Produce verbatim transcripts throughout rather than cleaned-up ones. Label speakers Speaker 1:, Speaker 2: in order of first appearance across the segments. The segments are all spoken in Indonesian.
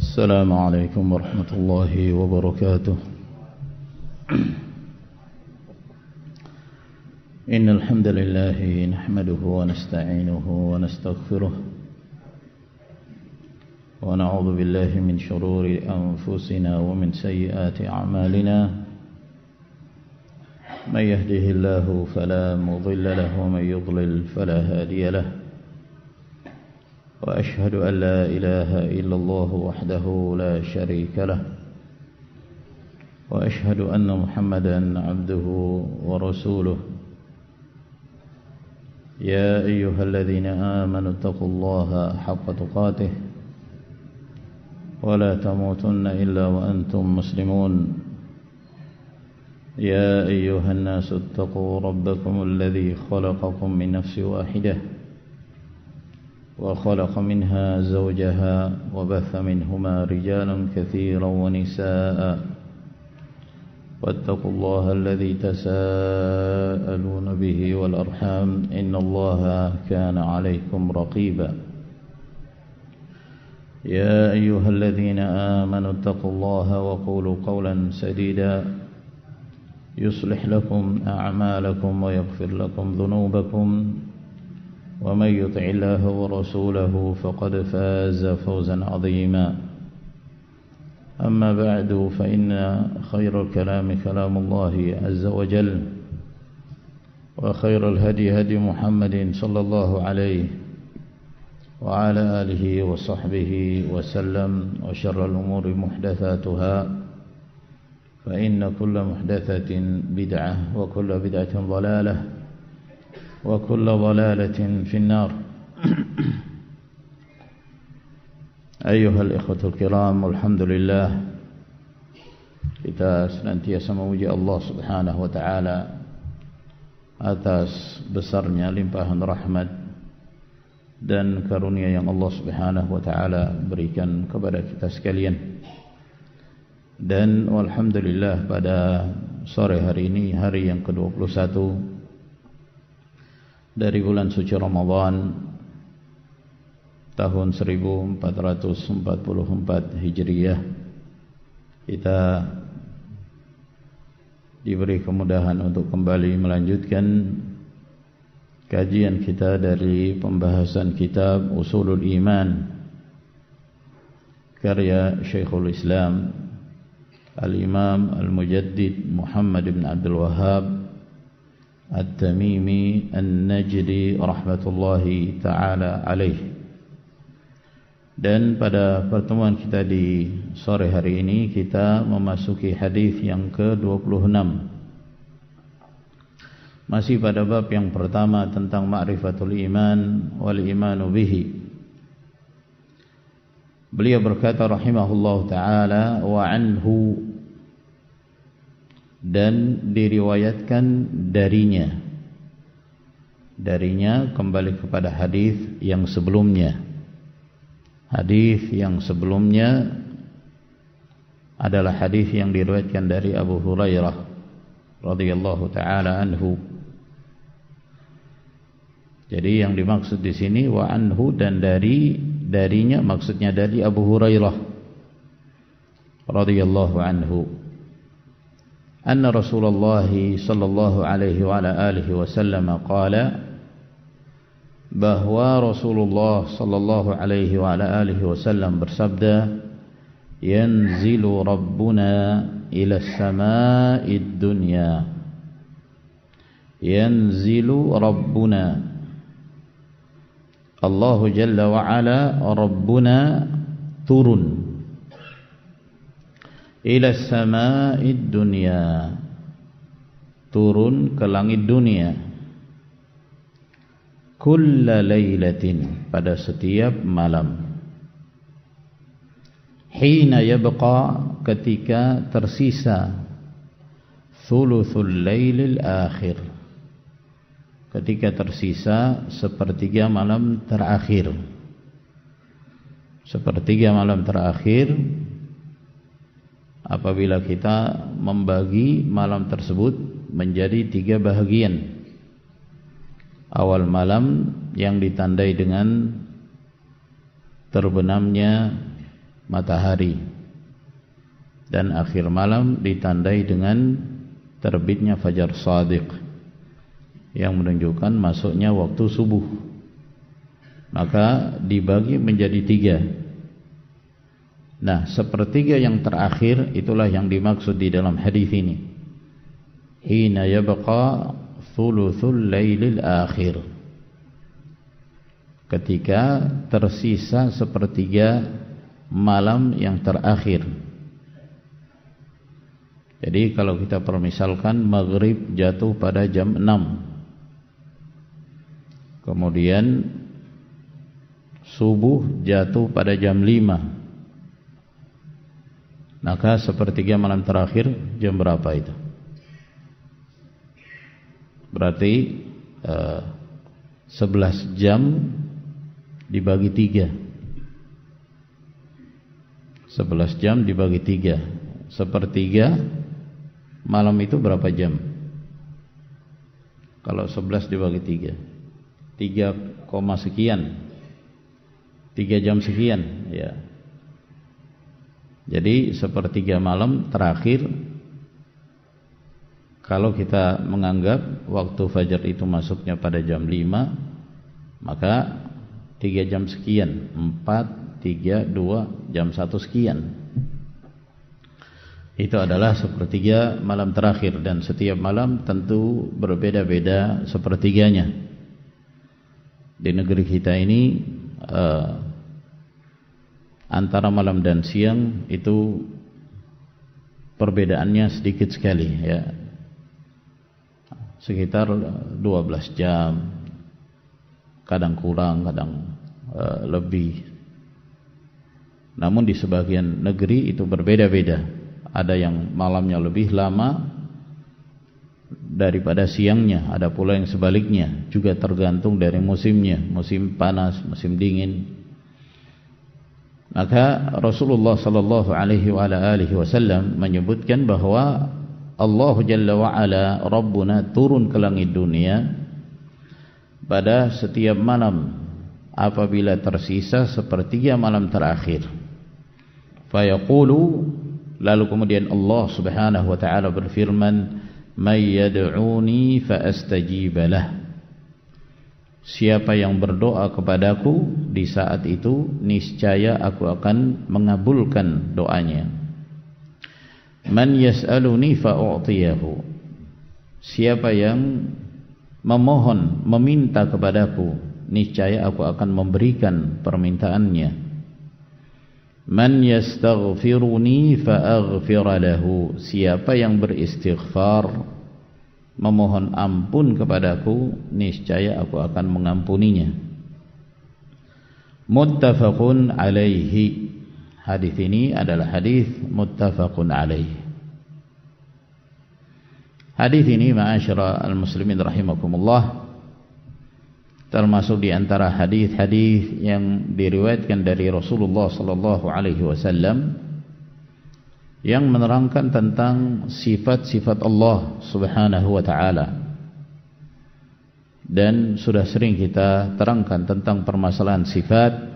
Speaker 1: السلام عليكم ورحمة الله وبركاته. إن الحمد لله نحمده ونستعينه ونستغفره ونعوذ بالله من شرور أنفسنا ومن سيئات أعمالنا. من يهده الله فلا مضل له ومن يضلل فلا هادي له. وأشهد أن لا إله إلا الله وحده لا شريك له. وأشهد أن محمدا عبده ورسوله. يا أيها الذين آمنوا اتقوا الله حق تقاته ولا تموتن إلا وأنتم مسلمون. يا أيها الناس اتقوا ربكم الذي خلقكم من نفس واحدة وخلق منها زوجها وبث منهما رجالا كثيرا ونساء واتقوا الله الذي تساءلون به والأرحام إن الله كان عليكم رقيبا. يا أيها الذين آمنوا اتقوا الله وقولوا قولا سديدا يصلح لكم أعمالكم ويغفر لكم ذنوبكم ومن يطع الله ورسوله فقد فاز فوزا عظيما. أما بعد فإن خير الكلام كلام الله عز وجل وخير الهدي هدي محمد صلى الله عليه وعلى آله وصحبه وسلم. وشر الأمور محدثاتها فإن كل محدثة بدعة وكل بدعة ضلالة وكل ضلالة في النار. أيها الإخوة الكرام, alhamdulillah kita senantiasa memuji Allah Subhanahu wa taala atas besarnya limpahan rahmat dan karunia yang Allah Subhanahu wa taala berikan kepada kita sekalian. Dan alhamdulillah pada sore hari ini, hari yang ke dua puluh satu dari bulan suci Ramadan tahun seribu empat ratus empat puluh empat Hijriyah, kita diberi kemudahan untuk kembali melanjutkan kajian kita dari pembahasan kitab Ushulul Iman karya Syekhul Islam Al-Imam Al-Mujaddid Muhammad bin Abdul Wahhab At-Tamimi An-Najdi rahmatullahi ta'ala alaih. Dan pada pertemuan kita di sore hari ini kita memasuki hadis yang ke dua puluh enam. Masih pada bab yang pertama tentang ma'rifatul iman wal imanu bihi. Beliau berkata rahimahullah ta'ala, wa anhu, dan diriwayatkan darinya. Darinya kembali kepada hadis yang sebelumnya. Hadis yang sebelumnya adalah hadis yang diriwayatkan dari Abu Hurairah radhiyallahu taala anhu. Jadi yang dimaksud di sini wa anhu, dan dari, darinya maksudnya dari Abu Hurairah radhiyallahu anhu. Anna Rasulullah sallallahu alaihi wa ala alihi wasallam qala, bahwa Rasulullah sallallahu alaihi wa ala alihi wasallam bersabda, yanzilu rabbuna ila as-sama'id dunya. Yanzilu rabbuna, Allah jalla wa ala, rabbuna turun, ila as-sama'id dunya, turun ke langit dunia, kulla laylatin, pada setiap malam, hina yabqa, ketika tersisa, thuluthul lailil akhir, ketika tersisa sepertiga malam terakhir. Sepertiga malam terakhir apabila kita membagi malam tersebut menjadi tiga bahagian. Awal malam yang ditandai dengan terbenamnya matahari, dan akhir malam ditandai dengan terbitnya fajar shadiq yang menunjukkan masuknya waktu subuh. Maka dibagi menjadi tiga. Nah, sepertiga yang terakhir itulah yang dimaksud di dalam hadis ini. Hina yabqa thuluthul lailil akhir, ketika tersisa sepertiga malam yang terakhir. Jadi kalau kita permisalkan maghrib jatuh pada jam enam, kemudian subuh jatuh pada jam lima, maka sepertiga malam terakhir jam berapa itu? Berarti eh, sebelas jam dibagi tiga. sebelas jam dibagi tiga. Sepertiga malam itu berapa jam? Kalau sebelas dibagi tiga, tiga koma sekian, tiga jam sekian, ya. Jadi sepertiga malam terakhir, kalau kita menganggap waktu fajar itu masuknya pada jam lima, maka tiga jam sekian, empat, tiga, dua, jam satu sekian. Itu adalah sepertiga malam terakhir, dan setiap malam tentu berbeda-beda sepertiganya. Di negeri kita ini uh, antara malam dan siang itu perbedaannya sedikit sekali, ya. Sekitar dua belas jam, kadang kurang, kadang uh, lebih. Namun di sebagian negeri itu berbeda-beda. Ada yang malamnya lebih lama daripada siangnya, ada pula yang sebaliknya, juga tergantung dari musimnya, musim panas, musim dingin. Maka Rasulullah sallallahu alaihi wasallam menyebutkan bahwa Allah Jalla wa'ala Rabbuna turun ke langit dunia pada setiap malam apabila tersisa sepertiga malam terakhir. Fayaqulu, lalu kemudian Allah Subhanahu wa taala berfirman, "May yad'uni fa astajib lah." Siapa yang berdoa kepadaku di saat itu, niscaya aku akan mengabulkan doanya. Man yas'aluni fa u'tiyahu. Siapa yang memohon, meminta kepadaku, niscaya aku akan memberikan permintaannya. Man yastaghfiruni fa aghfir lahu. Siapa yang beristighfar, memohon ampun kepadaku, niscaya aku akan mengampuninya. Muttafaqun alaihi. Hadis ini adalah hadis muttafaqun alaihi. Hadis ini ma'asyara al-muslimin rahimakumullah, termasuk di antara hadis-hadis yang diriwayatkan dari Rasulullah sallallahu alaihi wasallam yang menerangkan tentang sifat-sifat Allah Subhanahu wa taala. Dan sudah sering kita terangkan tentang permasalahan sifat,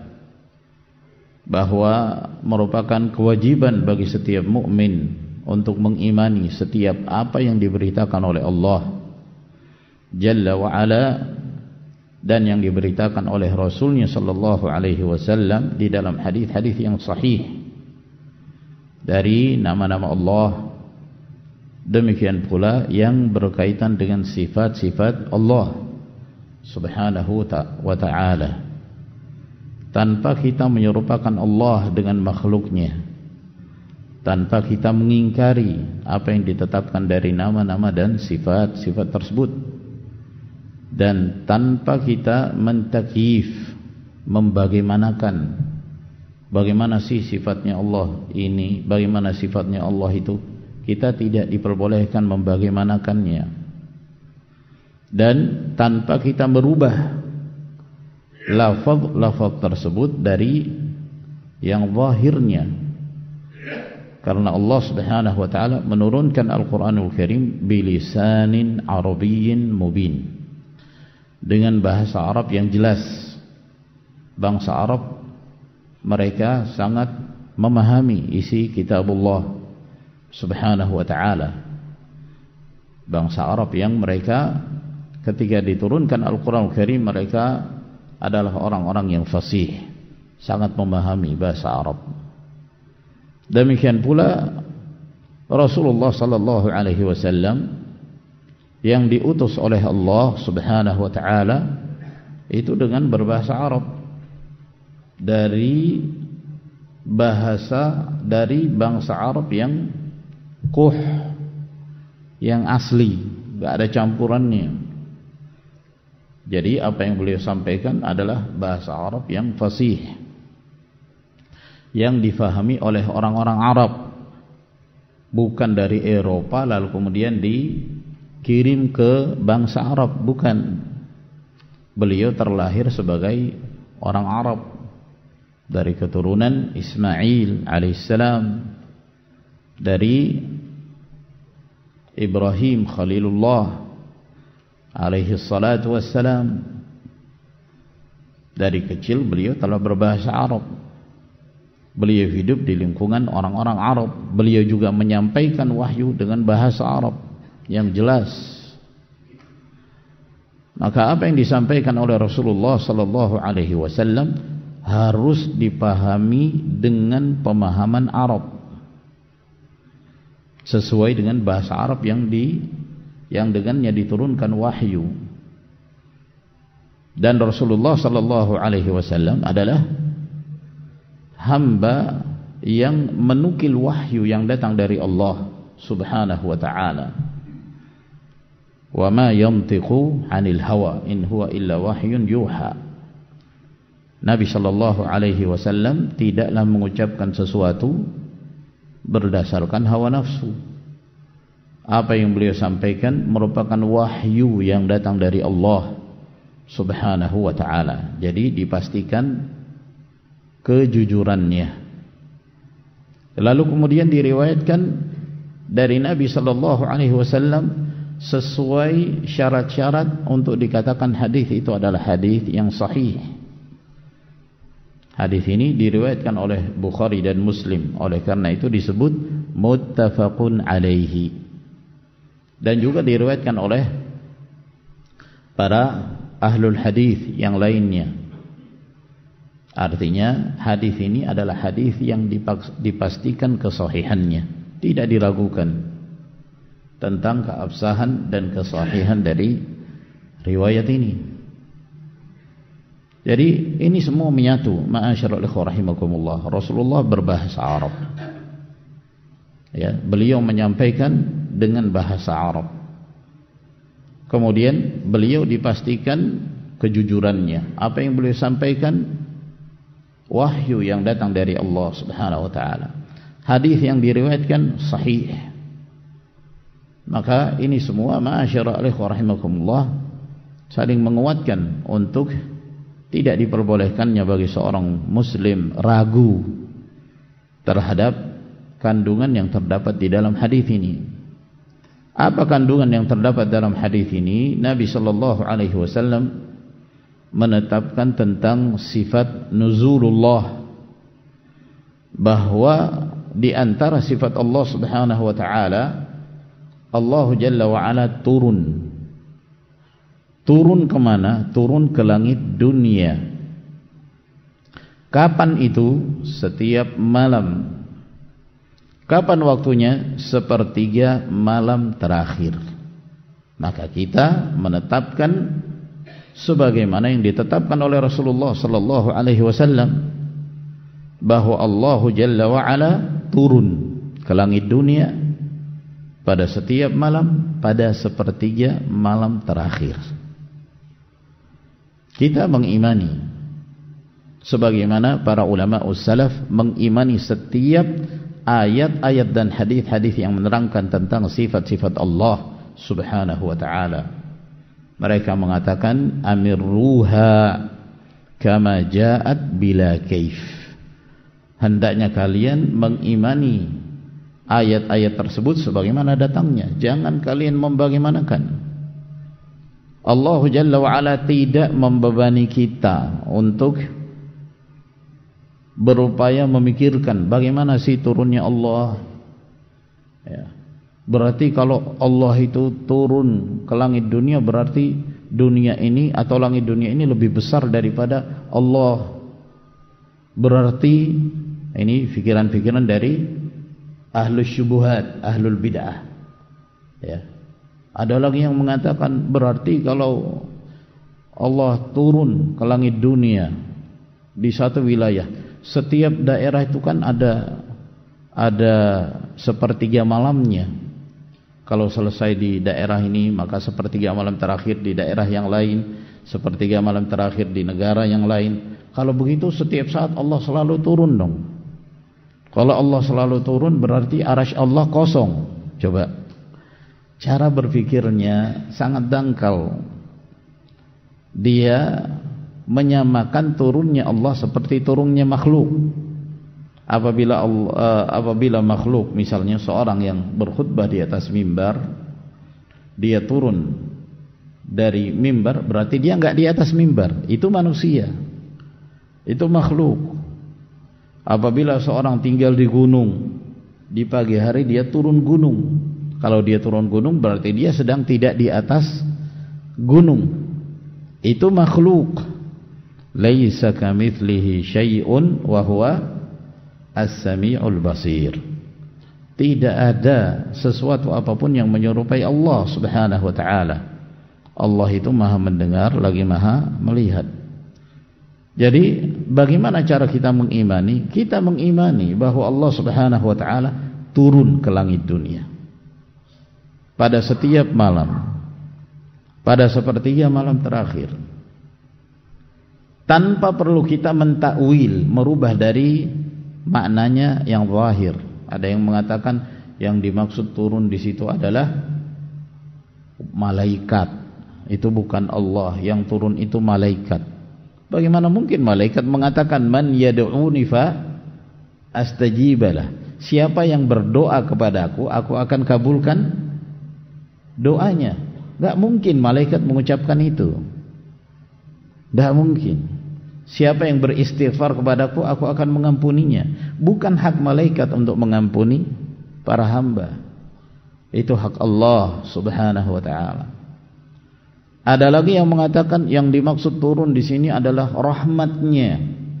Speaker 1: bahwa merupakan kewajiban bagi setiap mukmin untuk mengimani setiap apa yang diberitakan oleh Allah Jalla wa ala dan yang diberitakan oleh Rasulnya sallallahu alaihi wasallam di dalam hadis-hadis yang sahih dari nama-nama Allah, demikian pula yang berkaitan dengan sifat-sifat Allah Subhanahu wa ta'ala, tanpa kita menyerupakan Allah dengan makhluknya, tanpa kita mengingkari apa yang ditetapkan dari nama-nama dan sifat-sifat tersebut, dan tanpa kita mentakyif, membagaimanakan bagaimana sih sifatnya Allah ini, bagaimana sifatnya Allah itu. Kita tidak diperbolehkan membagaimanakannya, dan tanpa kita merubah lafaz-lafaz tersebut dari yang zahirnya, karena Allah Subhanahu wa taala menurunkan Al-Qur'anul Karim bilisanin arabiyyin mubin, dengan bahasa Arab yang jelas. Bangsa Arab mereka sangat memahami isi kitabullah subhanahu wa ta'ala. Bangsa Arab yang mereka ketika diturunkan Al-Quran Al-Karim, mereka adalah orang-orang yang fasih, sangat memahami bahasa Arab. Demikian pula Rasulullah sallallahu alaihi wasallam yang diutus oleh Allah subhanahu wa ta'ala itu dengan berbahasa Arab, dari bahasa dari bangsa Arab yang kuh, yang asli, gak ada campurannya. Jadi apa yang beliau sampaikan adalah bahasa Arab yang fasih, yang difahami oleh orang-orang Arab, bukan dari Eropa lalu kemudian dikirim ke bangsa Arab, bukan. Beliau terlahir sebagai orang Arab dari keturunan Ismail alaihissalam, dari Ibrahim Khalilullah alaihi salatu wassalam. Dari kecil beliau telah berbahasa Arab. Beliau hidup di lingkungan orang-orang Arab. Beliau juga menyampaikan wahyu dengan bahasa Arab yang jelas. Maka apa yang disampaikan oleh Rasulullah sallallahu alaihi wasallam harus dipahami dengan pemahaman Arab, sesuai dengan bahasa Arab yang di yang dengannya diturunkan wahyu. Dan Rasulullah sallallahu alaihi wasallam adalah hamba yang menukil wahyu yang datang dari Allah subhanahu wa ta'ala. Wa ma yantiqu 'anil hawa in huwa illa wahyun yuha. Nabi sallallahu alaihi wasallam tidaklah mengucapkan sesuatu berdasarkan hawa nafsu. Apa yang beliau sampaikan merupakan wahyu yang datang dari Allah subhanahu wa ta'ala. Jadi dipastikan kejujurannya. Lalu kemudian diriwayatkan dari Nabi sallallahu alaihi wasallam sesuai syarat-syarat untuk dikatakan hadis itu adalah hadis yang sahih. Hadis ini diriwayatkan oleh Bukhari dan Muslim, oleh karena itu disebut muttafaqun alaihi. Dan juga diriwayatkan oleh para ahlul hadis yang lainnya. Artinya hadis ini adalah hadis yang dipastikan kesahihannya, tidak diragukan tentang keabsahan dan kesahihan dari riwayat ini. Jadi ini semua menyatu. Ma'asyiral ikhwah rahimakumullah, Rasulullah berbahasa Arab, ya, beliau menyampaikan dengan bahasa Arab. Kemudian beliau dipastikan kejujurannya. Apa yang beliau sampaikan wahyu yang datang dari Allah subhanahu wa ta'ala. Hadis yang diriwayatkan sahih. Maka ini semua ma'asyiral ikhwah rahimakumullah saling menguatkan untuk tidak diperbolehkannya bagi seorang muslim ragu terhadap kandungan yang terdapat di dalam hadis ini. Apa kandungan yang terdapat dalam hadis ini? Nabi sallallahu alaihi wasallam menetapkan tentang sifat nuzulullah, bahwa di antara sifat Allah subhanahu wa ta'ala, Allah jalla wa ala turun. Turun kemana? Turun ke langit dunia. Kapan itu? Setiap malam. Kapan waktunya? Sepertiga malam terakhir. Maka kita menetapkan sebagaimana yang ditetapkan oleh Rasulullah sallallahu alaihi wasallam, bahwa Allah Jalla wa Ala turun ke langit dunia pada setiap malam, pada sepertiga malam terakhir. Kita mengimani sebagaimana para ulama ussalaf mengimani setiap ayat-ayat dan hadis-hadis yang menerangkan tentang sifat-sifat Allah subhanahu wa ta'ala. Mereka mengatakan amirruha kama ja'at bila kaif. Hendaknya kalian mengimani ayat-ayat tersebut sebagaimana datangnya, jangan kalian membagaimanakan. Allah Jalla wa Ala tidak membebani kita untuk berupaya memikirkan bagaimana sih turunnya Allah. Ya. Berarti kalau Allah itu turun ke langit dunia, berarti dunia ini atau langit dunia ini lebih besar daripada Allah. Berarti ini pikiran-pikiran dari ahlus syubuhat, ahlul bid'ah. Ya. Ada lagi yang mengatakan berarti kalau Allah turun ke langit dunia di satu wilayah, setiap daerah itu kan ada ada sepertiga malamnya. Kalau selesai di daerah ini, maka sepertiga malam terakhir di daerah yang lain, sepertiga malam terakhir di negara yang lain. Kalau begitu setiap saat Allah selalu turun dong. Kalau Allah selalu turun berarti arasy Allah kosong. Coba, cara berpikirnya sangat dangkal. Dia menyamakan turunnya Allah seperti turunnya makhluk. Apabila Allah, uh, apabila makhluk, misalnya seorang yang berkhutbah di atas mimbar, dia turun dari mimbar, berarti dia enggak di atas mimbar. Itu manusia, itu makhluk. Apabila seorang tinggal di gunung, di pagi hari dia turun gunung. Kalau dia turun gunung berarti dia sedang tidak di atas gunung. Itu makhluk. Laisa kamitslihi syai'un wa huwa As-Sami'ul Basir. Tidak ada sesuatu apapun yang menyerupai Allah Subhanahu wa taala. Allah itu Maha mendengar lagi Maha melihat. Jadi bagaimana cara kita mengimani? Kita mengimani bahwa Allah Subhanahu wa taala turun ke langit dunia pada setiap malam, pada sepertiga malam terakhir, tanpa perlu kita mentakwil, merubah dari maknanya yang zahir. Ada yang mengatakan yang dimaksud turun di situ adalah malaikat. Itu bukan Allah, yang turun itu malaikat. Bagaimana mungkin malaikat mengatakan man yad'uni fa astajibalah? Siapa yang berdoa kepadaku, aku akan kabulkan doanya. Enggak mungkin malaikat mengucapkan itu. Enggak mungkin. Siapa yang beristighfar kepadaku, aku akan mengampuninya. Bukan hak malaikat untuk mengampuni para hamba. Itu hak Allah Subhanahu wa taala. Ada lagi yang mengatakan yang dimaksud turun di sini adalah rahmatnya.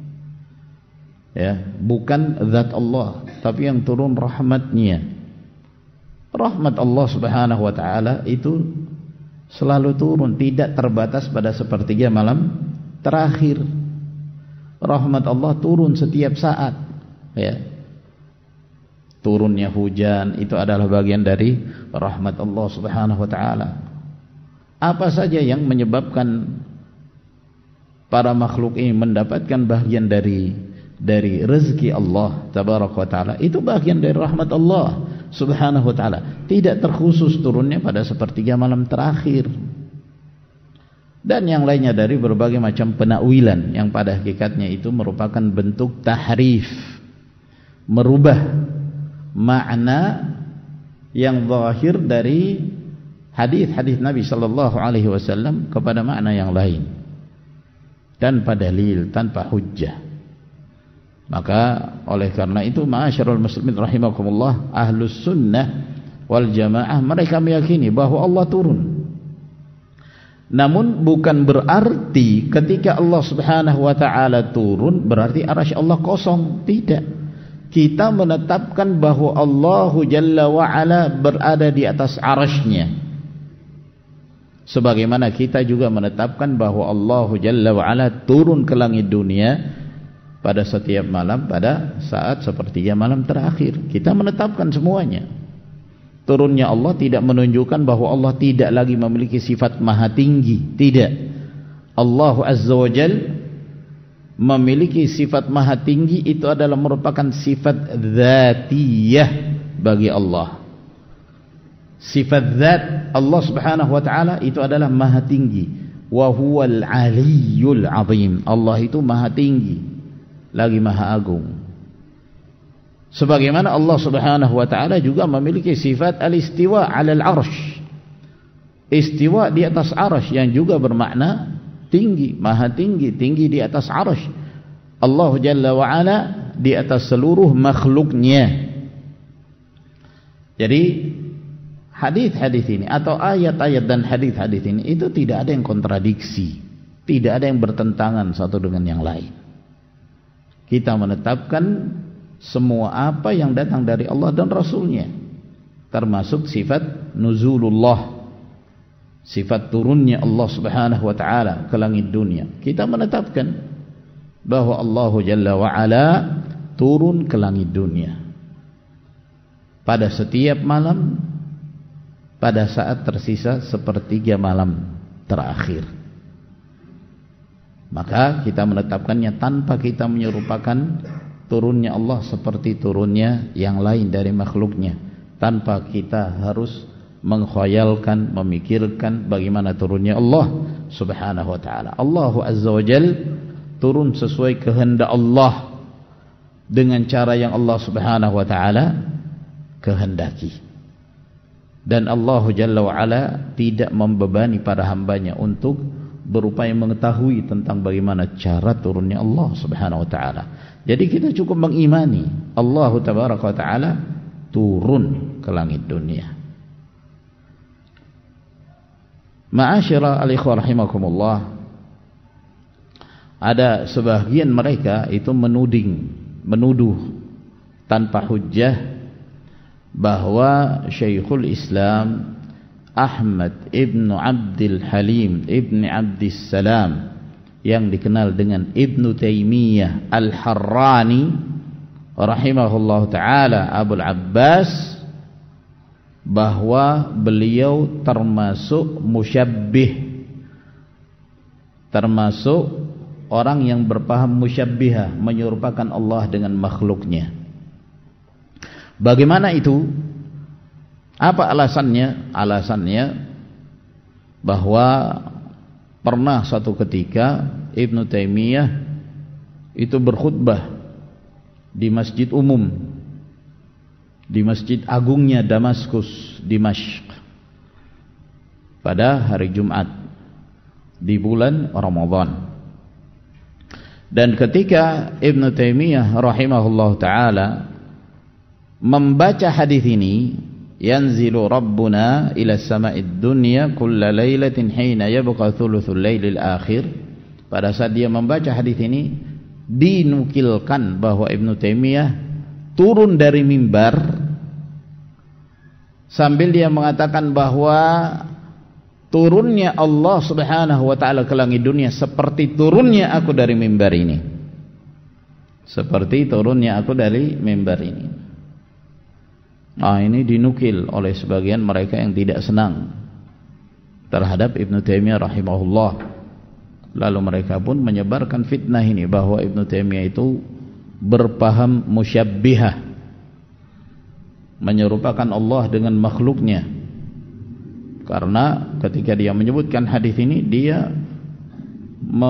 Speaker 1: Ya, bukan zat Allah, tapi yang turun rahmatnya. Rahmat Allah Subhanahu wa taala itu selalu turun, tidak terbatas pada sepertiga malam terakhir. Rahmat Allah turun setiap saat, ya. Turunnya hujan itu adalah bagian dari rahmat Allah Subhanahu wa taala. Apa saja yang menyebabkan para makhluk ini mendapatkan bagian dari dari rezeki Allah tabaraka wa taala, itu bagian dari rahmat Allah Subhanahu wa taala. Tidak terkhusus turunnya pada sepertiga malam terakhir. Dan yang lainnya dari berbagai macam penakwilan yang pada hakikatnya itu merupakan bentuk tahrif, merubah makna yang zahir dari hadis-hadis Nabi sallallahu alaihi wasallam kepada makna yang lain tanpa dalil, tanpa hujjah. Maka oleh karena itu ma'asyiral muslimin rahimakumullah, ahlus sunnah wal jamaah mereka meyakini bahwa Allah turun. Namun bukan berarti ketika Allah Subhanahu wa taala turun berarti arasy Allah kosong, tidak. Kita menetapkan bahwa Allah Jalla wa Ala berada di atas arasy-Nya. Sebagaimana kita juga menetapkan bahwa Allah Jalla wa Ala turun ke langit dunia pada setiap malam pada saat sepertiga malam terakhir. Kita menetapkan semuanya. Turunnya Allah tidak menunjukkan bahwa Allah tidak lagi memiliki sifat maha tinggi. Tidak. Allah Azza wa Jal memiliki sifat maha tinggi, itu adalah merupakan sifat dzatiyah bagi Allah. Sifat zat Allah Subhanahu wa taala itu adalah maha tinggi. Wa huwal aliyyul azim. Allah itu maha tinggi lagi maha agung. Sebagaimana Allah Subhanahu wa taala juga memiliki sifat al-istiwa 'alal 'arsy. Istiwa di atas 'arsy yang juga bermakna tinggi, maha tinggi, tinggi di atas 'arsy. Allah Jalla wa'ala di atas seluruh makhluknya. Jadi hadis-hadis ini atau ayat-ayat dan hadis-hadis ini itu tidak ada yang kontradiksi, tidak ada yang bertentangan satu dengan yang lain. Kita menetapkan semua apa yang datang dari Allah dan Rasulnya, termasuk sifat nuzulullah, sifat turunnya Allah Subhanahu wa ta'ala ke langit dunia. Kita menetapkan bahwa Allah Jalla wa'ala turun ke langit dunia pada setiap malam, pada saat tersisa sepertiga malam terakhir. Maka kita menetapkannya tanpa kita menyerupakan turunnya Allah seperti turunnya yang lain dari makhluknya, tanpa kita harus mengkhayalkan, memikirkan bagaimana turunnya Allah Subhanahu wa ta'ala. Allah Azza wa Jal turun sesuai kehendak Allah dengan cara yang Allah Subhanahu wa ta'ala kehendaki. Dan Allah Jalla wa Ala tidak membebani para hambanya untuk berupaya mengetahui tentang bagaimana cara turunnya Allah Subhanahu wa ta'ala. Jadi kita cukup mengimani Allah Tabaraka wa ta'ala turun ke langit dunia. Ma'asyira al-ikhwah rahimakumullah, ada sebagian mereka itu menuding, menuduh tanpa hujjah bahwa Syekhul Islam Ahmad ibn Abdul Halim ibn Abdis Salam yang dikenal dengan Ibnu Taimiyah Al-Harrani rahimahullah ta'ala Abul Abbas, bahwa beliau termasuk musyabbih, termasuk orang yang berpaham musyabbihah, menyerupakan Allah dengan makhluknya. Bagaimana itu? Apa alasannya? Alasannya bahwa pernah satu ketika Ibnu Taimiyah itu berkhutbah di masjid umum, di masjid agungnya Damaskus, Dimashq, pada hari Jumat di bulan Ramadan. Dan ketika Ibnu Taimiyah rahimahullah ta'ala membaca hadis ini, yanzilu rabbuna ila sama'id dunya kulla lailatin hina yabqa thuluthul lailil akhir, pada saat dia membaca hadis ini dinukilkan bahwa Ibnu Taimiyah turun dari mimbar sambil dia mengatakan bahwa turunnya Allah Subhanahu wa ta'ala ke langit dunia seperti turunnya aku dari mimbar ini, seperti turunnya aku dari mimbar ini. Nah, ini dinukil oleh sebagian mereka yang tidak senang terhadap Ibnu Taimiyah rahimahullah. Lalu mereka pun menyebarkan fitnah ini bahwa Ibnu Taimiyah itu berpaham musyabbihah, menyerupakan Allah dengan makhluknya. Karena ketika dia menyebutkan hadis ini, dia me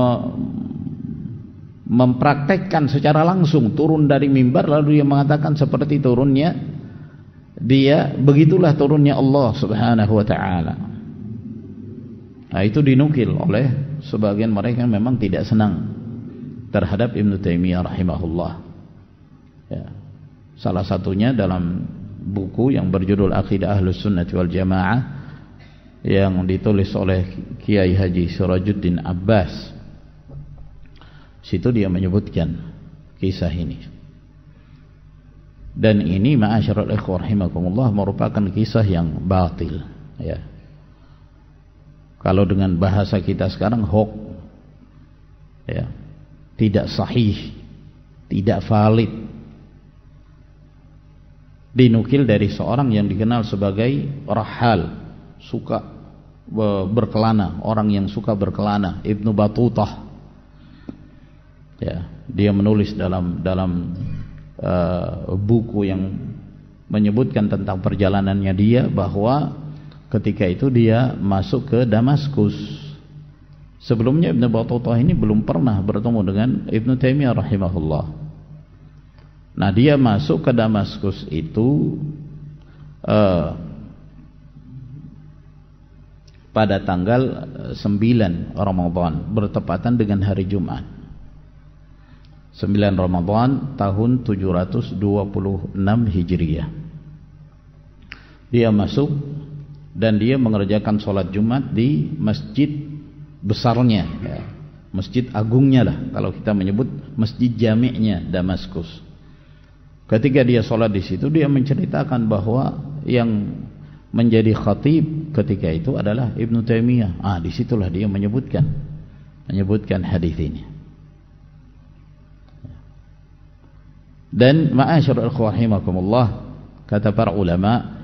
Speaker 1: mempraktekkan secara langsung turun dari mimbar, lalu dia mengatakan seperti turunnya dia, begitulah turunnya Allah Subhanahu wa ta'ala. Nah, itu dinukil oleh sebagian mereka yang memang tidak senang terhadap Ibnu Taimiyah rahimahullah ya. Salah satunya dalam buku yang berjudul Aqidah Ahlus Sunnah wal Jamaah yang ditulis oleh Kiai Haji Sirajuddin Abbas. Situ dia menyebutkan kisah ini. Dan ini ma'asyiral ikhwah rahimakumullah merupakan kisah yang batil ya. Kalau dengan bahasa kita sekarang, hoax ya, tidak sahih, tidak valid, dinukil dari seorang yang dikenal sebagai rahal, suka berkelana, orang yang suka berkelana, Ibnu Battutah ya. Dia menulis dalam dalam Uh, buku yang menyebutkan tentang perjalanannya dia, bahwa ketika itu dia masuk ke Damaskus. Sebelumnya Ibnu Battutah ini belum pernah bertemu dengan Ibnu Taimiyah rahimahullah. Nah, dia masuk ke Damaskus itu uh, pada tanggal sembilan Ramadan, bertepatan dengan hari Jumat. sembilan Ramadan tahun tujuh ratus dua puluh enam Hijriah. Dia masuk dan dia mengerjakan sholat Jumat di masjid besarnya, ya, masjid agungnya lah kalau kita menyebut masjid jami'nya Damaskus. Ketika dia sholat di situ, dia menceritakan bahwa yang menjadi khatib ketika itu adalah Ibnu Taimiyah. Ah, disitulah dia menyebutkan menyebutkan hadis ini. Dan ma'asyarul ikhwah rahimakumullah, kata para ulama,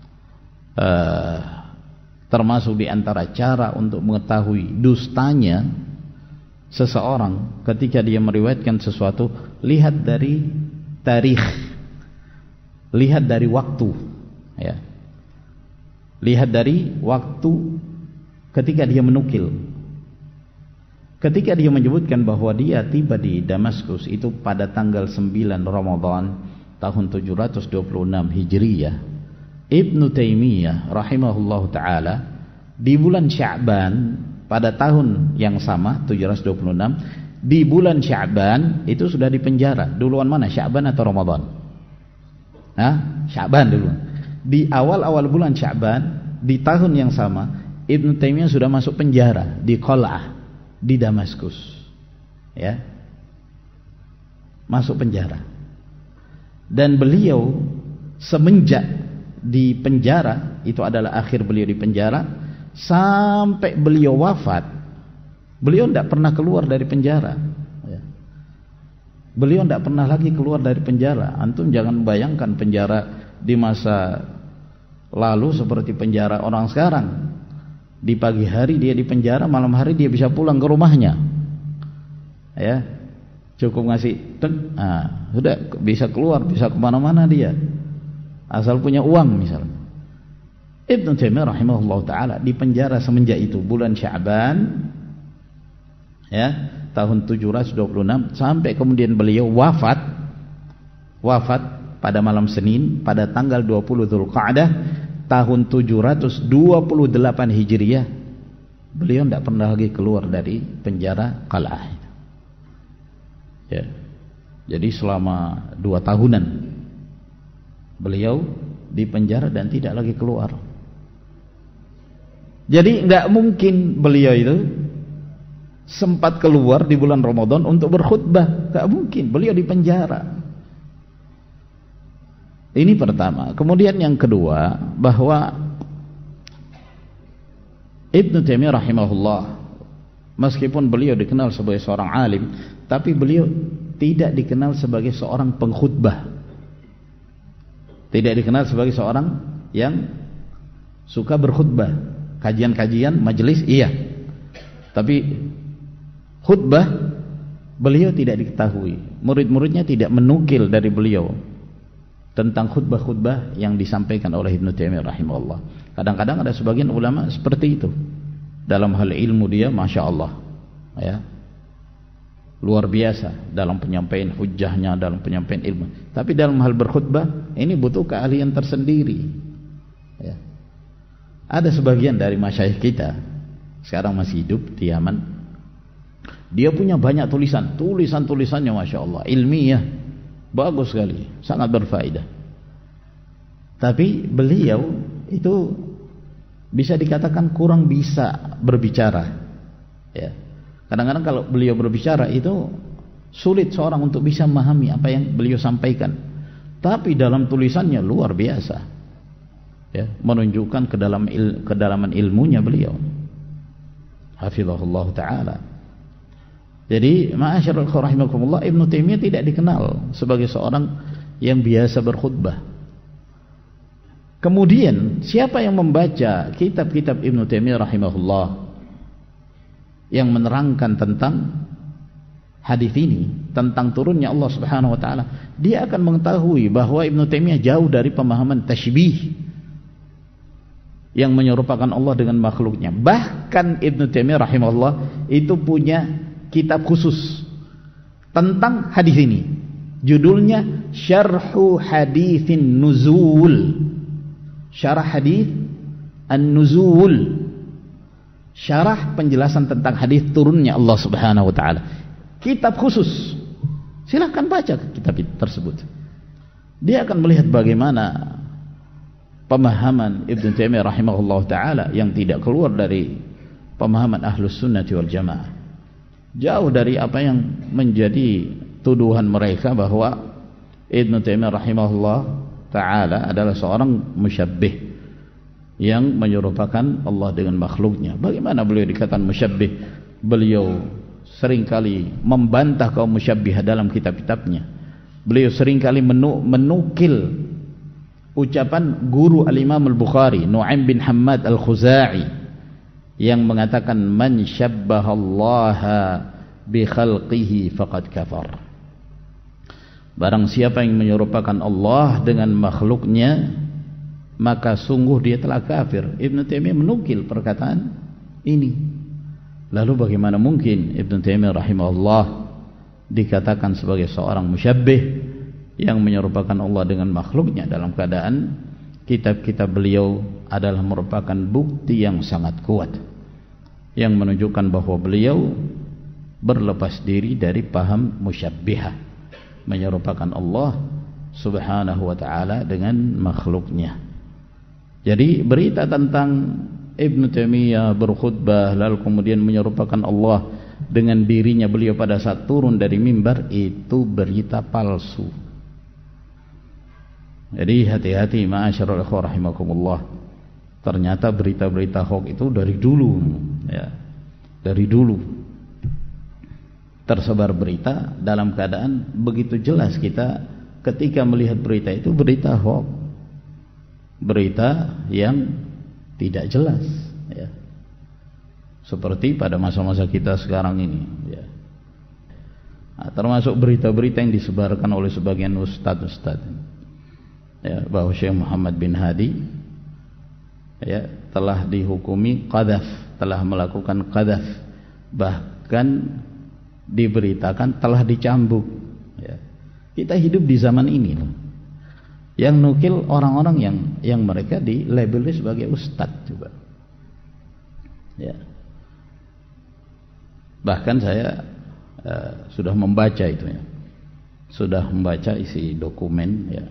Speaker 1: Uh, termasuk di antara cara untuk mengetahui dustanya seseorang ketika dia meriwayatkan sesuatu, lihat dari tarikh, lihat dari waktu, ya, lihat dari waktu ketika dia menukil. Ketika dia menyebutkan bahwa dia tiba di Damaskus itu pada tanggal sembilan Ramadan tahun tujuh ratus dua puluh enam Hijriyah, Ibnu Taimiyah rahimahullah ta'ala di bulan Sya'ban pada tahun yang sama tujuh ratus dua puluh enam, di bulan Sya'ban itu sudah dipenjara. Duluan mana, Sya'ban atau Ramadan? Hah? Sya'ban dulu. Di awal-awal bulan Sya'ban di tahun yang sama, Ibnu Taimiyah sudah masuk penjara di Qal'ah di Damaskus, ya, masuk penjara. Dan beliau semenjak di penjara, itu adalah akhir beliau di penjara, sampai beliau wafat, beliau tidak pernah keluar dari penjara, ya. Beliau tidak pernah lagi keluar dari penjara. Antum jangan bayangkan penjara di masa lalu seperti penjara orang sekarang. Di pagi hari dia di penjara, malam hari dia bisa pulang ke rumahnya, ya, cukup ngasih tek, nah, sudah bisa keluar, bisa kemana-mana dia, asal punya uang misalnya. Ibnu Taimiyah rahimahullah ta'ala di penjara semenjak itu bulan Sya'ban, ya, tahun tujuh ratus dua puluh enam, sampai kemudian beliau wafat wafat pada malam Senin pada tanggal dua puluh Dzulqa'dah tahun tujuh ratus dua puluh delapan Hijriah. Beliau tidak pernah lagi keluar dari penjara Qal'ah, ya. Jadi selama dua tahunan beliau di penjara dan tidak lagi keluar. Jadi tidak mungkin beliau itu sempat keluar di bulan Ramadan untuk berkhutbah, tidak mungkin, beliau di penjara. Ini pertama. Kemudian yang kedua, bahwa Ibnu Taimiyah rahimahullah, meskipun beliau dikenal sebagai seorang alim, tapi beliau tidak dikenal sebagai seorang pengkhutbah, tidak dikenal sebagai seorang yang suka berkhutbah. Kajian-kajian, majelis, iya, tapi khutbah beliau tidak diketahui. Murid-muridnya tidak menukil dari beliau tentang khutbah-khutbah yang disampaikan oleh Ibnu Taimiyah rahimahullah. Kadang-kadang ada sebagian ulama seperti itu. Dalam hal ilmu dia Masya Allah, ya, luar biasa dalam penyampaian hujahnya, dalam penyampaian ilmu. Tapi dalam hal berkhutbah ini butuh keahlian tersendiri, ya. Ada sebagian dari masyayikh kita sekarang masih hidup di Yaman, dia punya banyak tulisan, tulisan-tulisannya Masya Allah ilmiah, bagus sekali, sangat berfaedah. Tapi beliau itu bisa dikatakan kurang bisa berbicara, ya. Kadang-kadang kalau beliau berbicara itu sulit seorang untuk bisa memahami apa yang beliau sampaikan. Tapi dalam tulisannya luar biasa, ya, menunjukkan kedalam il, kedalaman ilmunya beliau. Hafizahullah ta'ala. Jadi ma'asyarul rahimakumullah, Ibnu Taimiyah tidak dikenal sebagai seorang yang biasa berkhutbah. Kemudian siapa yang membaca kitab-kitab Ibnu Taimiyah rahimahullah yang menerangkan tentang hadis ini, tentang turunnya Allah Subhanahu wa taala, dia akan mengetahui bahwa Ibnu Taimiyah jauh dari pemahaman tasybih yang menyerupakan Allah dengan makhluknya. Bahkan Ibnu Taimiyah rahimahullah itu punya kitab khusus tentang hadis ini. Judulnya Syarhu Haditsin Nuzul. Syarah hadis An-Nuzul. Syarah penjelasan tentang hadis turunnya Allah Subhanahu wa taala. Kitab khusus Silakan baca kitab tersebut. Dia akan melihat bagaimana pemahaman Ibnu Taimiyah rahimahullah ta'ala yang tidak keluar dari pemahaman Ahlus Sunnah wal Jamaah, jauh dari apa yang menjadi tuduhan mereka bahwa Ibnu Taimiyah rahimahullah ta'ala adalah seorang musyabbih yang menyerupakan Allah dengan makhluknya. Bagaimana beliau dikatakan musyabbih? Beliau seringkali membantah kaum musyabbih dalam kitab-kitabnya. Beliau seringkali menukil ucapan guru al-Imam al-Bukhari, Nu'aim bin Hammad al-Khuzai, yang mengatakan man syabbahallaha bi khalqihi faqad kafar. Barang siapa yang menyerupakan Allah dengan makhluknya, maka sungguh dia telah kafir. Ibnu Taimiyah menukil perkataan ini. Lalu bagaimana mungkin Ibnu Taimiyah rahimahullah dikatakan sebagai seorang musyabbih yang menyerupakan Allah dengan makhluknya, dalam keadaan kitab-kitab beliau adalah merupakan bukti yang sangat kuat yang menunjukkan bahwa beliau berlepas diri dari paham musyabbihah, menyerupakan Allah subhanahu wa ta'ala dengan makhluknya. Jadi berita tentang Ibnu Taimiyah berkhutbah lalu kemudian menyerupakan Allah dengan dirinya beliau pada saat turun dari mimbar, itu berita palsu. Jadi hati-hati ma'asyiral ikhwah rahimakumullah. Ternyata berita-berita hoax itu dari dulu, ya. Dari dulu tersebar berita dalam keadaan begitu jelas kita ketika melihat berita itu berita hoax, berita yang tidak jelas, ya. Seperti pada masa-masa kita sekarang ini, ya. Nah, termasuk berita-berita yang disebarkan oleh sebagian ustadz-ustadz, ya, bahwa Syekh Muhammad bin Hadi, ya, telah dihukumi qadzaf, telah melakukan qadzaf, bahkan diberitakan telah dicambuk, ya. Kita hidup di zaman ini loh. Yang nukil orang-orang yang yang mereka dilabeli sebagai ustadz juga, ya. Bahkan saya uh, sudah membaca itu, ya, sudah membaca isi dokumen, ya.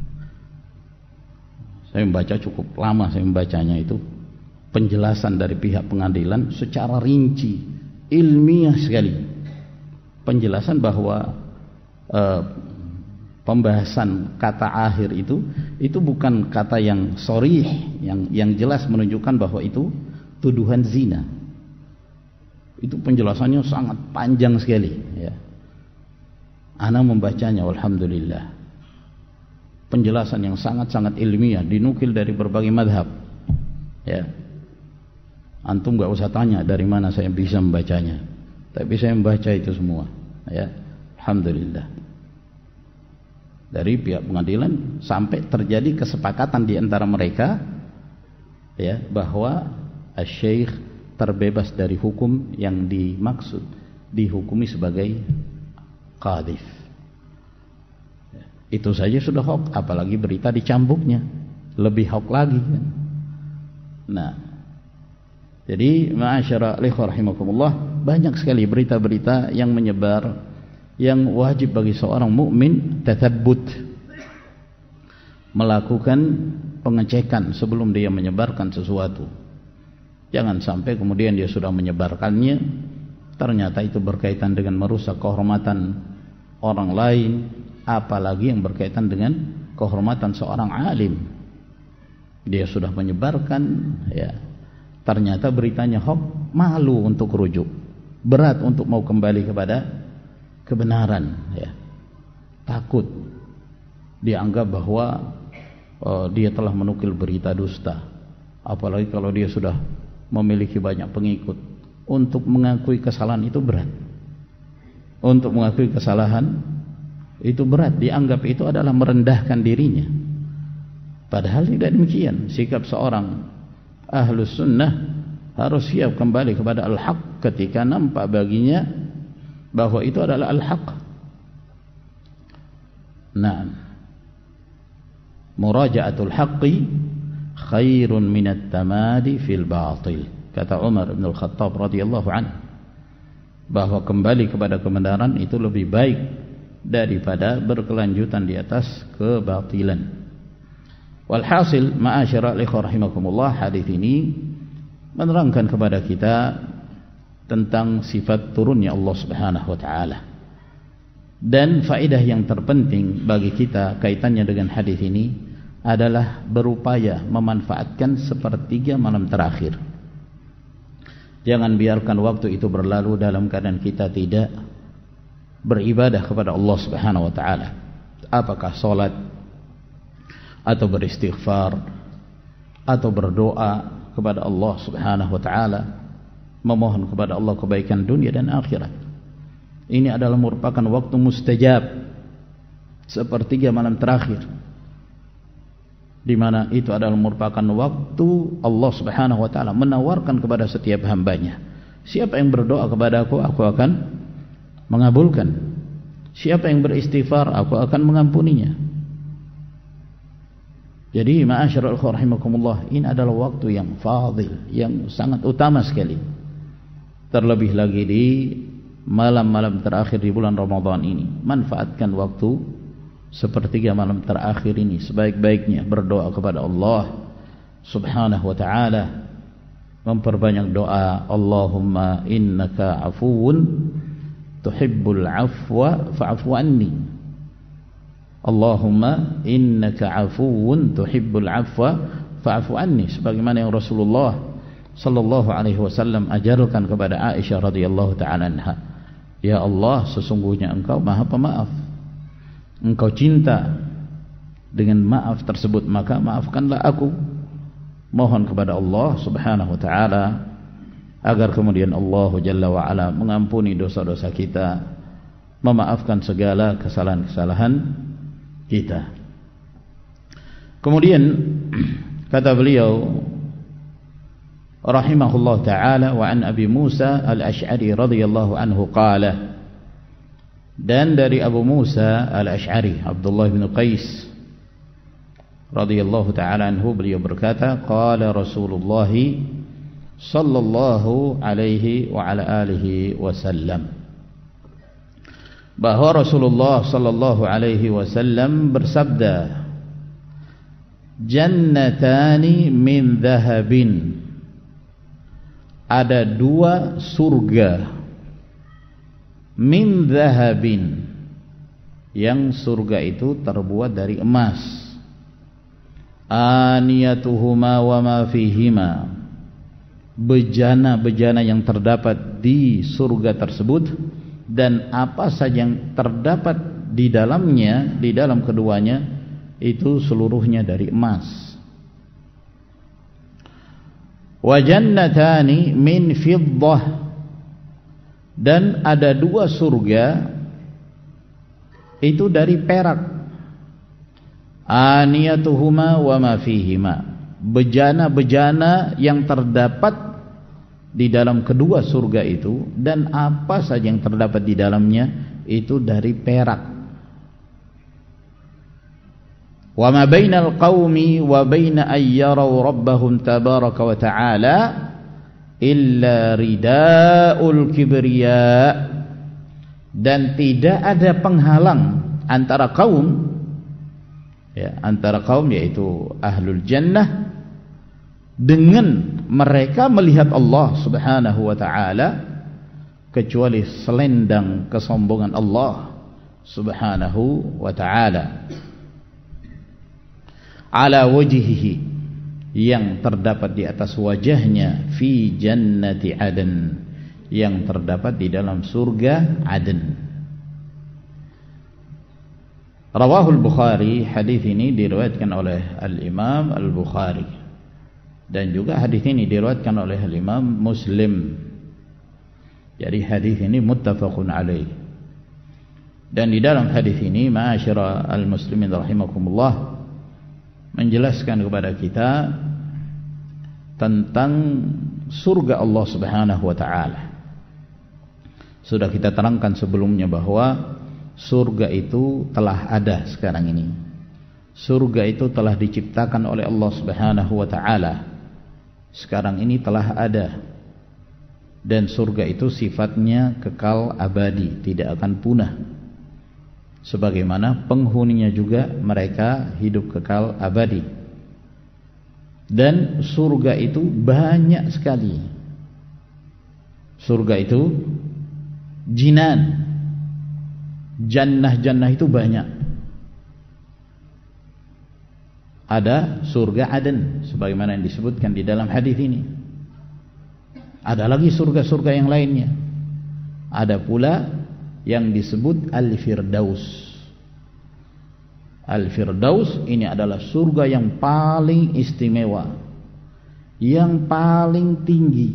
Speaker 1: Saya membaca cukup lama, saya membacanya itu penjelasan dari pihak pengadilan secara rinci, ilmiah sekali, penjelasan bahwa uh, pembahasan kata akhir itu itu bukan kata yang sharih, yang yang jelas menunjukkan bahwa itu tuduhan zina. Itu penjelasannya sangat panjang sekali, ya. Ana membacanya, alhamdulillah. Penjelasan yang sangat-sangat ilmiah, dinukil dari berbagai madhab, ya. Antum gak usah tanya dari mana saya bisa membacanya, tapi saya membaca itu semua, ya. Alhamdulillah. Dari pihak pengadilan sampai terjadi kesepakatan di antara mereka, ya, bahwa asy-syekh terbebas dari hukum yang dimaksud, dihukumi sebagai qadzif. Ya, itu saja sudah hoax, apalagi berita dicambuknya, lebih hoax lagi, kan? Nah, jadi ma'asyara ikhwah rahimakumullah, banyak sekali berita-berita yang menyebar, yang wajib bagi seorang mukmin tatsabbut, melakukan pengecekan sebelum dia menyebarkan sesuatu. Jangan sampai kemudian dia sudah menyebarkannya, ternyata itu berkaitan dengan merusak kehormatan orang lain, apalagi yang berkaitan dengan kehormatan seorang alim. Dia sudah menyebarkan, ya, ternyata beritanya hoax, malu untuk rujuk, berat untuk mau kembali kepada kebenaran, ya. Takut dianggap bahwa uh, dia telah menukil berita dusta, apalagi kalau dia sudah memiliki banyak pengikut. Untuk mengakui kesalahan itu berat, untuk mengakui kesalahan itu berat, dianggap itu adalah merendahkan dirinya. Padahal tidak demikian. Sikap seorang ahlus sunnah harus siap kembali kepada al-haq ketika nampak baginya bahwa itu adalah al-haq. Nah, muraja'atul haqqi khairun minat tamadi fil batil, kata Umar bin Al-Khattab radhiyallahu anhu, bahwa kembali kepada kebenaran itu lebih baik daripada berkelanjutan di atas kebatilan. Walhasil, ma'asyara ikhwah rahimakumullah, hadis ini menerangkan kepada kita tentang sifat turunnya Allah Subhanahu wa taala. Dan faedah yang terpenting bagi kita kaitannya dengan hadis ini adalah berupaya memanfaatkan sepertiga malam terakhir. Jangan biarkan waktu itu berlalu dalam keadaan kita tidak beribadah kepada Allah Subhanahu wa taala. Apakah salat atau beristighfar atau berdoa kepada Allah Subhanahu wa taala, memohon kepada Allah kebaikan dunia dan akhirat. Ini adalah merupakan waktu mustajab, sepertiga malam terakhir, di mana itu adalah merupakan waktu Allah Subhanahu wa taala menawarkan kepada setiap hambanya, siapa yang berdoa kepada aku, aku akan mengabulkan. Siapa yang beristighfar, aku akan mengampuninya. Jadi ma'asyiral ikhwah rahimakumullah, ini adalah waktu yang fadil, yang sangat utama sekali. Terlebih lagi di malam-malam terakhir di bulan Ramadan ini. Manfaatkan waktu sepertiga malam terakhir ini sebaik-baiknya, berdoa kepada Allah Subhanahu wa taala, memperbanyak doa. Allahumma innaka afuwun tuhibbul afwa fa'fu anni. Allahumma innaka afuwun tuhibbul afwa fa'fu anni, sebagaimana yang Rasulullah sallallahu alaihi wasallam ajarkan kepada Aisyah radhiyallahu ta'ala anha. Ya Allah, sesungguhnya Engkau Maha Pemaaf, Engkau cinta dengan maaf tersebut, maka maafkanlah aku. Mohon kepada Allah Subhanahu wa taala agar kemudian Allah Jalla wa ala mengampuni dosa-dosa kita, memaafkan segala kesalahan-kesalahan kita. Kemudian kata beliau rahimahullah ta'ala, wa an Abi Musa al-Ash'ari radhiyallahu anhu qala, dan dari Abu Musa al-Ash'ari Abdullah bin Qais radhiyallahu ta'ala anhu, beliau berkata, qala Rasulullah sallallahu alaihi wa ala alihi wasallam, bahwa Rasulullah sallallahu alaihi wasallam bersabda, jannatani min dhahabin, ada dua surga, min dhahabin, yang surga itu terbuat dari emas, aniyatuhuma wa ma fihima, bejana-bejana yang terdapat di surga tersebut dan apa saja yang terdapat di dalamnya, di dalam keduanya itu seluruhnya dari emas. Wa jannatani min fiddah, dan ada dua surga itu dari perak, aniyatuhuma wa ma fihima, bejana-bejana yang terdapat di dalam kedua surga itu dan apa saja yang terdapat di dalamnya itu dari perak. Wa ma bainal qaumi wa baina ayyaraw rabbahum tabaraka wa ta'ala illa ridaul kibriya, dan tidak ada penghalang antara kaum, ya, antara kaum yaitu ahlul jannah dengan mereka melihat Allah Subhanahu wa ta'ala, kecuali selendang kesombongan Allah Subhanahu wa ta'ala ala wajhihi, yang terdapat di atas wajahnya, fi jannati Aden, yang terdapat di dalam surga Aden. Rawahul Bukhari, hadis ini diriwayatkan oleh Al-Imam Al-Bukhari, dan juga hadis ini diriwayatkan oleh Imam Muslim. Jadi hadis ini muttafaqun alaih. Dan di dalam hadis ini, ma'asyara al-muslimin rahimakumullah, menjelaskan kepada kita tentang surga Allah Subhanahu wa taala. Sudah kita terangkan sebelumnya bahwa surga itu telah ada sekarang ini. Surga itu telah diciptakan oleh Allah Subhanahu wa taala. Sekarang ini telah ada, dan surga itu sifatnya kekal abadi, tidak akan punah. sebagaimana penghuninya juga mereka hidup kekal abadi. Dan surga itu banyak sekali. Surga itu jinan, jannah-jannah itu banyak. Ada surga Aden sebagaimana yang disebutkan di dalam hadis ini. Ada lagi surga-surga yang lainnya. Ada pula yang disebut Al-Firdaus. Al-Firdaus ini adalah surga yang paling istimewa, yang paling tinggi.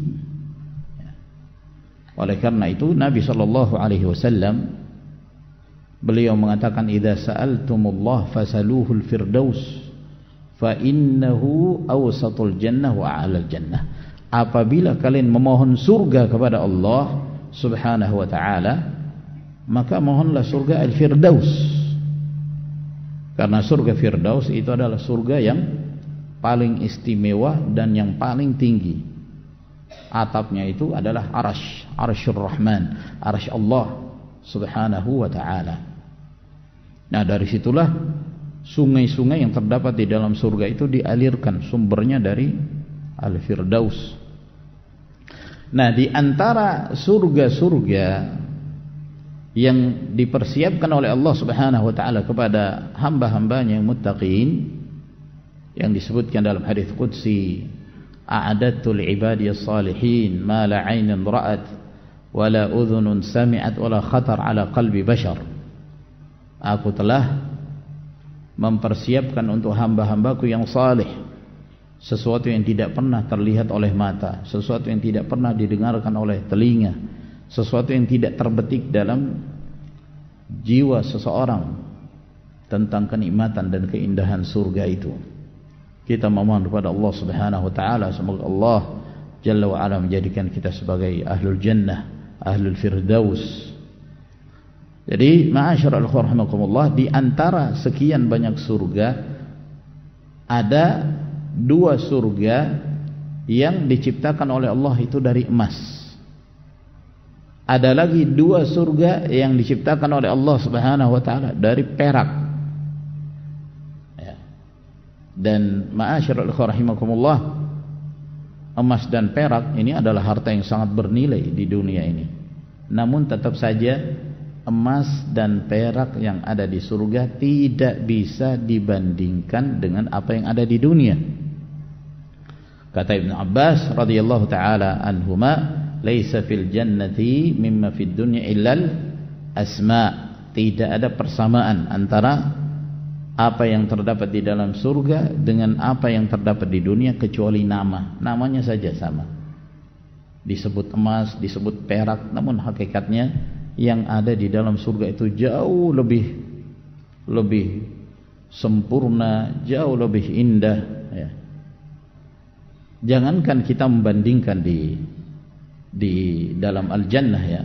Speaker 1: Oleh karena itu Nabi sallallahu alaihi wasallam beliau mengatakan, "Idza sa'altumullah fasaluhul firdaus fa innahu awsatul jannah wa 'alal jannah." Apabila kalian memohon surga kepada Allah Subhanahu wa taala, maka mohonlah surga Al-Firdaus. Karena surga Firdaus itu adalah surga yang paling istimewa dan yang paling tinggi. Atapnya itu adalah Arasy, Arsyur Rahman, Arasy Allah Subhanahu wa taala. Nah, dari situlah sungai-sungai yang terdapat di dalam surga itu dialirkan sumbernya dari Al-Firdaus. Nah, di antara surga-surga yang dipersiapkan oleh Allah Subhanahu wa taala kepada hamba-hambanya yang muttaqin, yang disebutkan dalam hadis qudsi, a'adadtu li'ibadiyas salihin ma la 'ainun ra'at wa la udhunun sami'at wa la khatar 'ala qalbi bashar. Aku telah mempersiapkan untuk hamba-hambaku yang salih sesuatu yang tidak pernah terlihat oleh mata, sesuatu yang tidak pernah didengarkan oleh telinga, sesuatu yang tidak terbetik dalam jiwa seseorang tentang kenikmatan dan keindahan surga itu. Kita memohon kepada Allah Subhanahu wa taala semoga Allah Jalla wa ala menjadikan kita sebagai ahlul jannah, ahlul firdaus. Jadi ma'asyiral ikhwan rahimakumullah, di antara sekian banyak surga ada dua surga yang diciptakan oleh Allah itu dari emas. Ada lagi dua surga yang diciptakan oleh Allah Subhanahu wa taala dari perak. Ya. Dan ma'asyiral ikhwan rahimakumullah, emas dan perak ini adalah harta yang sangat bernilai di dunia ini. Namun tetap saja emas dan perak yang ada di surga tidak bisa dibandingkan dengan apa yang ada di dunia. Kata Ibnu Abbas radhiyallahu taala anhuma, "Laisa fil jannati mimma fid dunya illal asma." Tidak ada persamaan antara apa yang terdapat di dalam surga dengan apa yang terdapat di dunia kecuali nama. Namanya saja sama. Disebut emas, disebut perak, namun hakikatnya yang ada di dalam surga itu jauh lebih lebih sempurna, jauh lebih indah, ya. Jangankan kita membandingkan di di dalam al-jannah, ya,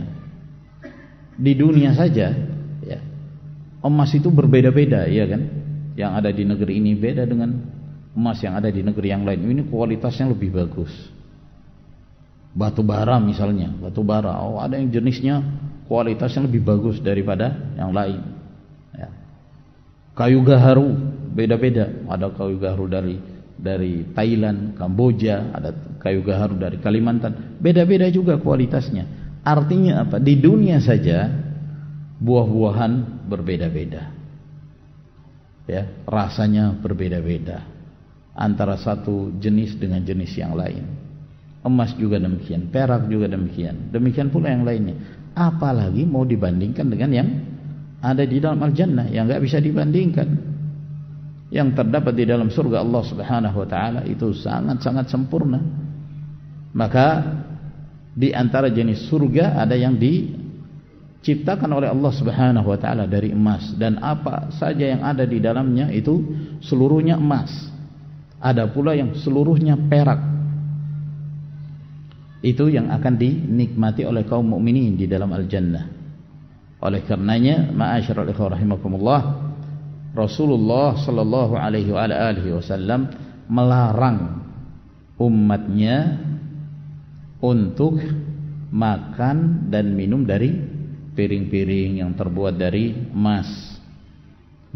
Speaker 1: di dunia saja, ya, emas itu berbeda-beda, ya kan? Yang ada di negeri ini beda dengan emas yang ada di negeri yang lain. Ini kualitasnya lebih bagus. Batu bara misalnya, batu bara, oh ada yang jenisnya kualitasnya lebih bagus daripada yang lain, ya. Kayu gaharu beda-beda, ada kayu gaharu dari dari Thailand, Kamboja, ada kayu gaharu dari Kalimantan, beda-beda juga kualitasnya. Artinya apa? Di dunia saja buah-buahan berbeda-beda, ya, rasanya berbeda-beda antara satu jenis dengan jenis yang lain. Emas juga demikian, perak juga demikian, demikian pula yang lainnya. Apalagi mau dibandingkan dengan yang ada di dalam al-jannah, yang enggak bisa dibandingkan. Yang terdapat di dalam surga Allah Subhanahu wa taala itu sangat-sangat sempurna. Maka di antara jenis surga ada yang diciptakan oleh Allah Subhanahu wa taala dari emas, dan apa saja yang ada di dalamnya itu seluruhnya emas. Ada pula yang seluruhnya perak. Itu yang akan dinikmati oleh kaum mukminin di dalam al-jannah. Oleh karenanya, ma'asyiral ikhwan rahimakumullah, Rasulullah sallallahu alaihi wa alihi wasallam melarang umatnya untuk makan dan minum dari piring-piring yang terbuat dari emas.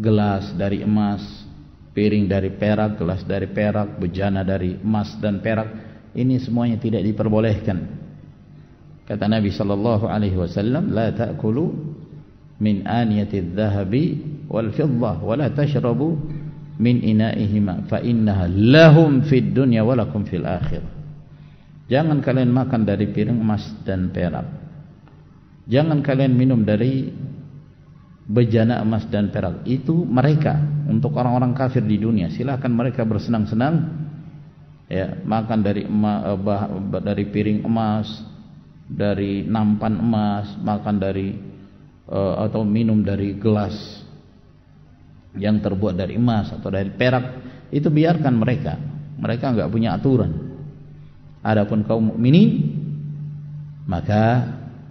Speaker 1: gelas dari emas, piring dari perak, gelas dari perak, bejana dari emas dan perak, ini semuanya tidak diperbolehkan. Kata Nabi sallallahu alaihi wasallam, la ta'kulu min aniyati adh-dhahabi wal fiddah wa la tashrabu min ina'ihima fa innaha lahum fid dunya wa lakum fil akhirah. Jangan kalian makan dari piring emas dan perak. Jangan kalian minum dari bejana emas dan perak. Itu mereka, untuk orang-orang kafir di dunia. Silakan mereka bersenang-senang, ya, makan dari emas, dari piring emas, dari nampan emas, makan dari uh, atau minum dari gelas yang terbuat dari emas atau dari perak. Itu biarkan mereka. Mereka enggak punya aturan. Adapun kaum mukminin, maka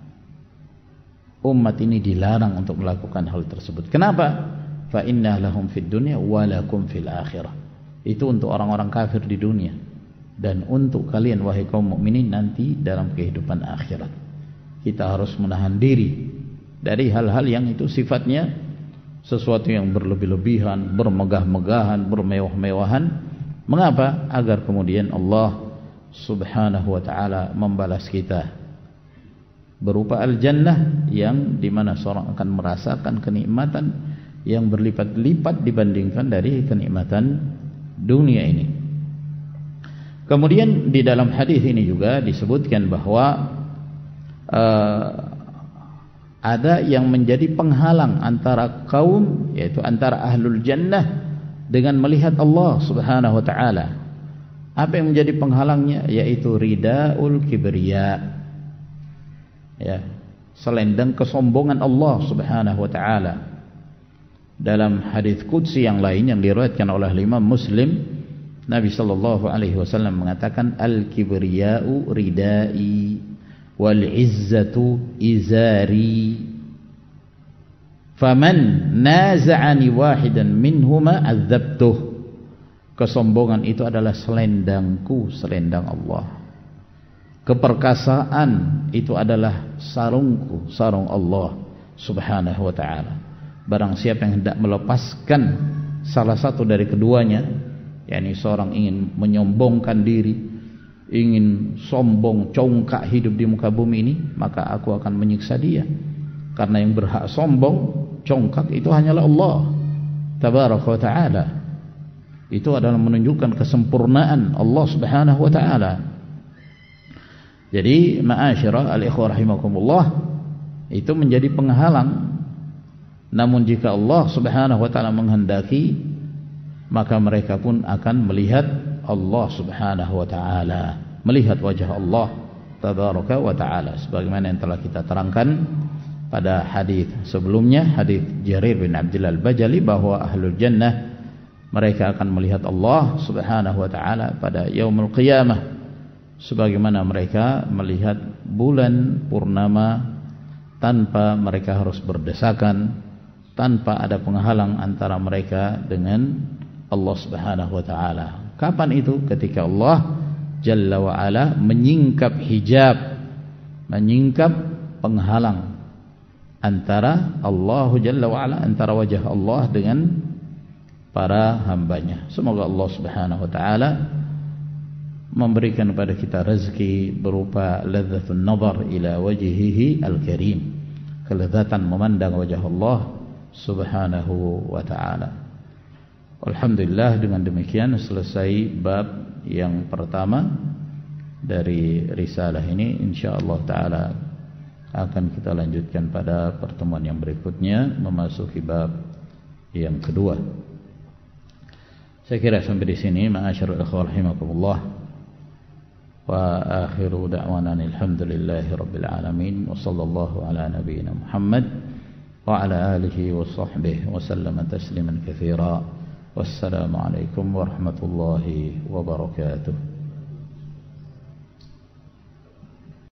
Speaker 1: umat ini dilarang untuk melakukan hal tersebut. Kenapa? Fa inna lahum fid dunya wa lakum fil akhirah. Itu untuk orang-orang kafir di dunia, dan untuk kalian wahai kaum mukminin nanti dalam kehidupan akhirat. Kita harus menahan diri dari hal-hal yang itu sifatnya sesuatu yang berlebih-lebihan, bermegah-megahan, bermewah-mewahan. Mengapa? Agar kemudian Allah Subhanahu wa ta'ala membalas kita berupa al-jannah, yang dimana seorang akan merasakan kenikmatan yang berlipat-lipat dibandingkan dari kenikmatan dunia ini. Kemudian di dalam hadis ini juga disebutkan bahwa uh, ada yang menjadi penghalang antara kaum, yaitu antara ahlul jannah dengan melihat Allah Subhanahu wa ta'ala. Apa yang menjadi penghalangnya? Yaitu ridaul kibriya, ya, selendang kesombongan Allah Subhanahu wa ta'ala. Dalam hadis qudsi yang lain yang diriwayatkan oleh Imam Muslim, Nabi sallallahu alaihi wasallam mengatakan, al-kibriya'u ridai wal izzatu izari faman naza'ani wahidan minhuma adzabtuh. Kesombongan itu adalah selendangku, selendang Allah. Keperkasaan itu adalah sarungku, sarung Allah Subhanahu wa ta'ala. Barang siapa yang hendak melepaskan salah satu dari keduanya, yakni seorang ingin menyombongkan diri, ingin sombong, congkak hidup di muka bumi ini, maka aku akan menyiksa dia. Karena yang berhak sombong, congkak itu hanyalah Allah Tabaraka wa ta'ala. Itu adalah menunjukkan kesempurnaan Allah Subhanahu wa ta'ala. Jadi ma'asyirah al-ikhwah rahimakumullah, itu menjadi penghalang. Namun jika Allah Subhanahu wa ta'ala menghendaki, maka mereka pun akan melihat Allah Subhanahu wa ta'ala, melihat wajah Allah Tabaraka wa ta'ala, sebagaimana yang telah kita terangkan pada hadis sebelumnya, hadis Jarir bin Abdullah al-Bajali, bahwa ahlul jannah mereka akan melihat Allah Subhanahu wa ta'ala pada yaumul qiyamah, sebagaimana mereka melihat bulan purnama tanpa mereka harus berdesakan, tanpa ada penghalang antara mereka dengan Allah Subhanahu wa ta'ala. Kapan itu? Ketika Allah Jalla wa ala menyingkap hijab, menyingkap penghalang antara Allah Jalla wa ala, antara wajah Allah dengan para hambanya. Semoga Allah Subhanahu wa ta'ala memberikan kepada kita rezeki berupa ladzatun nazar ila wajhihi al-karim, kelezatan memandang wajah Allah Subhanahu wa ta'ala. Alhamdulillah, dengan demikian selesai bab yang pertama dari risalah ini. Insyaallah ta'ala akan kita lanjutkan pada pertemuan yang berikutnya, memasuki bab yang kedua. Saya kira sampai di sini. Ma'asyarul ikhwah rahimakumullah. Wa akhiru da'wana alhamdulillahi rabbil alamin. Wa sallallahu ala nabiyyina Muhammad wa ala alihi wa sahbihi wa sallama tasliman katsira. Wassalamu alaikum warahmatullahi wabarakatuh.